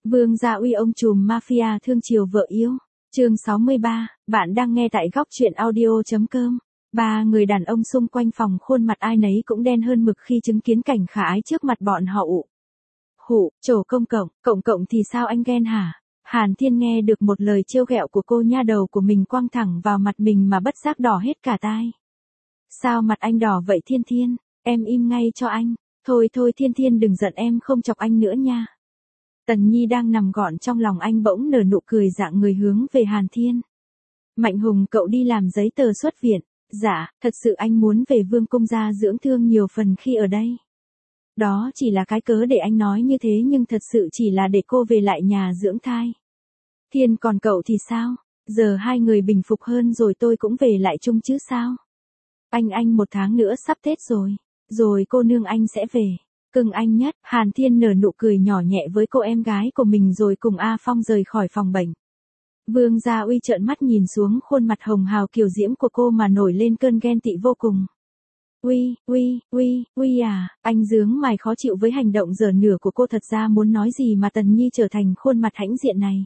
Vương Gia Uy ông trùm mafia thương chiều vợ yêu. Chương 63, bạn đang nghe tại góc truyện audio.com. Ba người đàn ông xung quanh phòng khuôn mặt ai nấy cũng đen hơn mực khi chứng kiến cảnh khả ái trước mặt bọn họ. Trổ cộng cộng thì sao anh ghen hả? Hàn Thiên nghe được một lời trêu ghẹo của cô nha đầu của mình quăng thẳng vào mặt mình mà bất giác đỏ hết cả tai. Sao mặt anh đỏ vậy Thiên Thiên? Em im ngay cho anh. Thôi Thiên Thiên đừng giận, em không chọc anh nữa nha. Tần Nhi đang nằm gọn trong lòng anh bỗng nở nụ cười dạng người hướng về Hàn Thiên. Mạnh Hùng cậu đi làm giấy tờ xuất viện. Dạ, thật sự anh muốn về Vương cung gia dưỡng thương nhiều phần khi ở đây. Đó chỉ là cái cớ để anh nói như thế, nhưng thật sự chỉ là để cô về lại nhà dưỡng thai. Thiên, còn cậu thì sao? Giờ hai người bình phục hơn rồi tôi cũng về lại chung chứ sao? Anh 1 tháng nữa sắp Tết rồi. Rồi cô nương anh sẽ về. Cưng anh nhất. Hàn Thiên nở nụ cười nhỏ nhẹ với cô em gái của mình rồi cùng A Phong rời khỏi phòng bệnh. Vương Gia Uy trợn mắt nhìn xuống khuôn mặt hồng hào kiều diễm của cô mà nổi lên cơn ghen tị vô cùng. Uy à, anh giướng mày khó chịu với hành động dở nửa của cô, thật ra muốn nói gì mà Tần Nhi trở thành khuôn mặt hãnh diện này.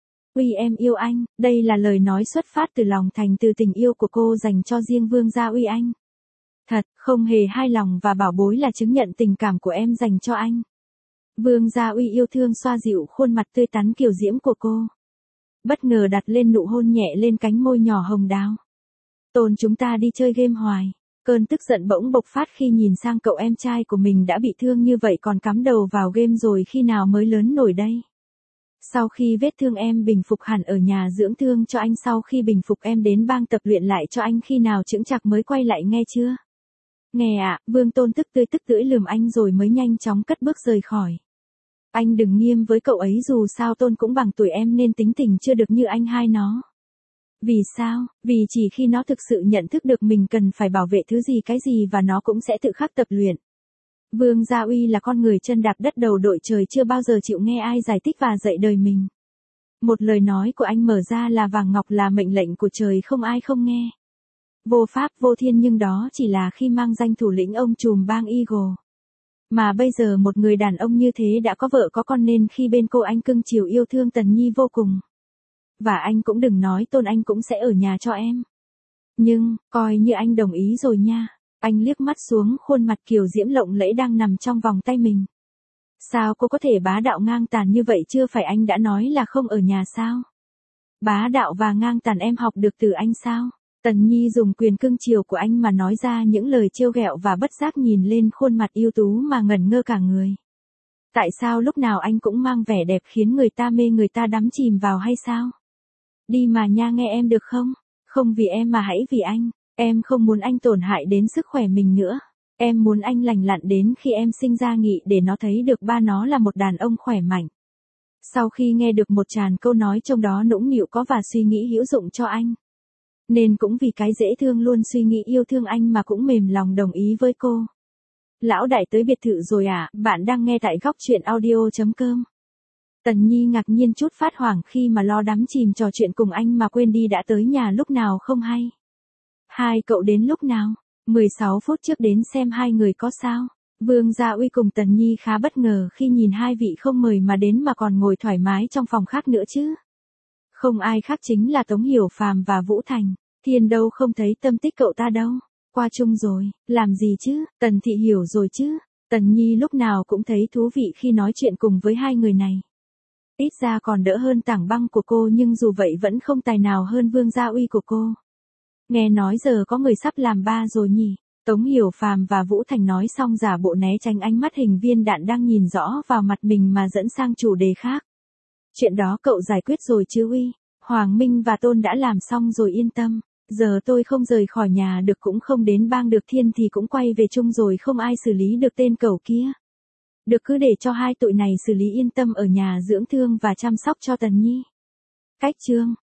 Uy em yêu anh, đây là lời nói xuất phát từ lòng thành từ tình yêu của cô dành cho riêng Vương Gia Uy anh. Thật, không hề hai lòng và bảo bối là chứng nhận tình cảm của em dành cho anh. Vương Gia Uy yêu thương xoa dịu khuôn mặt tươi tắn kiều diễm của cô. Bất ngờ đặt lên nụ hôn nhẹ lên cánh môi nhỏ hồng đào. Tôn, chúng ta đi chơi game hoài. Cơn tức giận bỗng bộc phát khi nhìn sang cậu em trai của mình đã bị thương như vậy còn cắm đầu vào game rồi, khi nào mới lớn nổi đây. Sau khi vết thương em bình phục hẳn ở nhà dưỡng thương cho anh, sau khi bình phục em đến bang tập luyện lại cho anh, khi nào chững chạc mới quay lại nghe chưa? Nghe ạ, Vương Tôn tức tưởi lườm anh rồi mới nhanh chóng cất bước rời khỏi. Anh đừng nghiêm với cậu ấy, dù sao Tôn cũng bằng tuổi em nên tính tình chưa được như anh hai nó. Vì sao? Vì chỉ khi nó thực sự nhận thức được mình cần phải bảo vệ thứ gì cái gì và nó cũng sẽ tự khắc tập luyện. Vương Gia Uy là con người chân đạp đất đầu đội trời, chưa bao giờ chịu nghe ai giải thích và dạy đời mình. Một lời nói của anh mở ra là vàng ngọc, là mệnh lệnh của trời, không ai không nghe. Vô pháp vô thiên, nhưng đó chỉ là khi mang danh thủ lĩnh ông trùm bang Eagle. Mà bây giờ một người đàn ông như thế đã có vợ có con nên khi bên cô anh cưng chiều yêu thương Tần Nhi vô cùng. Và anh cũng đừng nói Tôn, anh cũng sẽ ở nhà cho em. Nhưng, coi như anh đồng ý rồi nha. Anh liếc mắt xuống khuôn mặt kiều diễm lộng lẫy đang nằm trong vòng tay mình. Sao cô có thể bá đạo ngang tàn như vậy, chưa phải anh đã nói là không ở nhà sao? Bá đạo và ngang tàn em học được từ anh sao? Tần Nhi dùng quyền cưng chiều của anh mà nói ra những lời trêu ghẹo và bất giác nhìn lên khuôn mặt ưu tú mà ngẩn ngơ cả người. Tại sao lúc nào anh cũng mang vẻ đẹp khiến người ta mê, người ta đắm chìm vào hay sao? Đi mà nha, nghe em được không? Không vì em mà hãy vì anh. Em không muốn anh tổn hại đến sức khỏe mình nữa. Em muốn anh lành lặn đến khi em sinh ra nghị để nó thấy được ba nó là một đàn ông khỏe mạnh. Sau khi nghe được một tràn câu nói trong đó nũng nịu có và suy nghĩ hữu dụng cho anh, nên cũng vì cái dễ thương luôn suy nghĩ yêu thương anh mà cũng mềm lòng đồng ý với cô. Lão đại tới biệt thự rồi à? Bạn đang nghe tại góc truyện audio.com. Tần Nhi ngạc nhiên chút phát hoảng khi mà lo đắm chìm trò chuyện cùng anh mà quên đi đã tới nhà lúc nào không hay. Hai cậu đến lúc nào? 16 phút trước đến xem hai người có sao. Vương Gia Uy cùng Tần Nhi khá bất ngờ khi nhìn hai vị không mời mà đến mà còn ngồi thoải mái trong phòng khác nữa chứ. Không ai khác chính là Tống Hiểu Phàm và Vũ Thành. Thiên đâu không thấy tâm tích cậu ta đâu. Qua chung rồi, làm gì chứ? Tần Thị hiểu rồi chứ. Tần Nhi lúc nào cũng thấy thú vị khi nói chuyện cùng với hai người này. Ít ra còn đỡ hơn Tảng Băng của cô, nhưng dù vậy vẫn không tài nào hơn Vương Gia Uy của cô. Nghe nói giờ có người sắp làm ba rồi nhỉ? Tống Hiểu Phàm và Vũ Thành nói xong giả bộ né tránh ánh mắt hình viên đạn đang nhìn rõ vào mặt mình mà dẫn sang chủ đề khác. Chuyện đó cậu giải quyết rồi chứ Uy? Hoàng Minh và Tôn đã làm xong rồi, yên tâm. Giờ tôi không rời khỏi nhà được, cũng không đến bang được, Thiên thì cũng quay về chung rồi, không ai xử lý được tên cẩu kia. Được, cứ để cho hai tụi này xử lý, yên tâm ở nhà dưỡng thương và chăm sóc cho Tần Nhi. Cách chương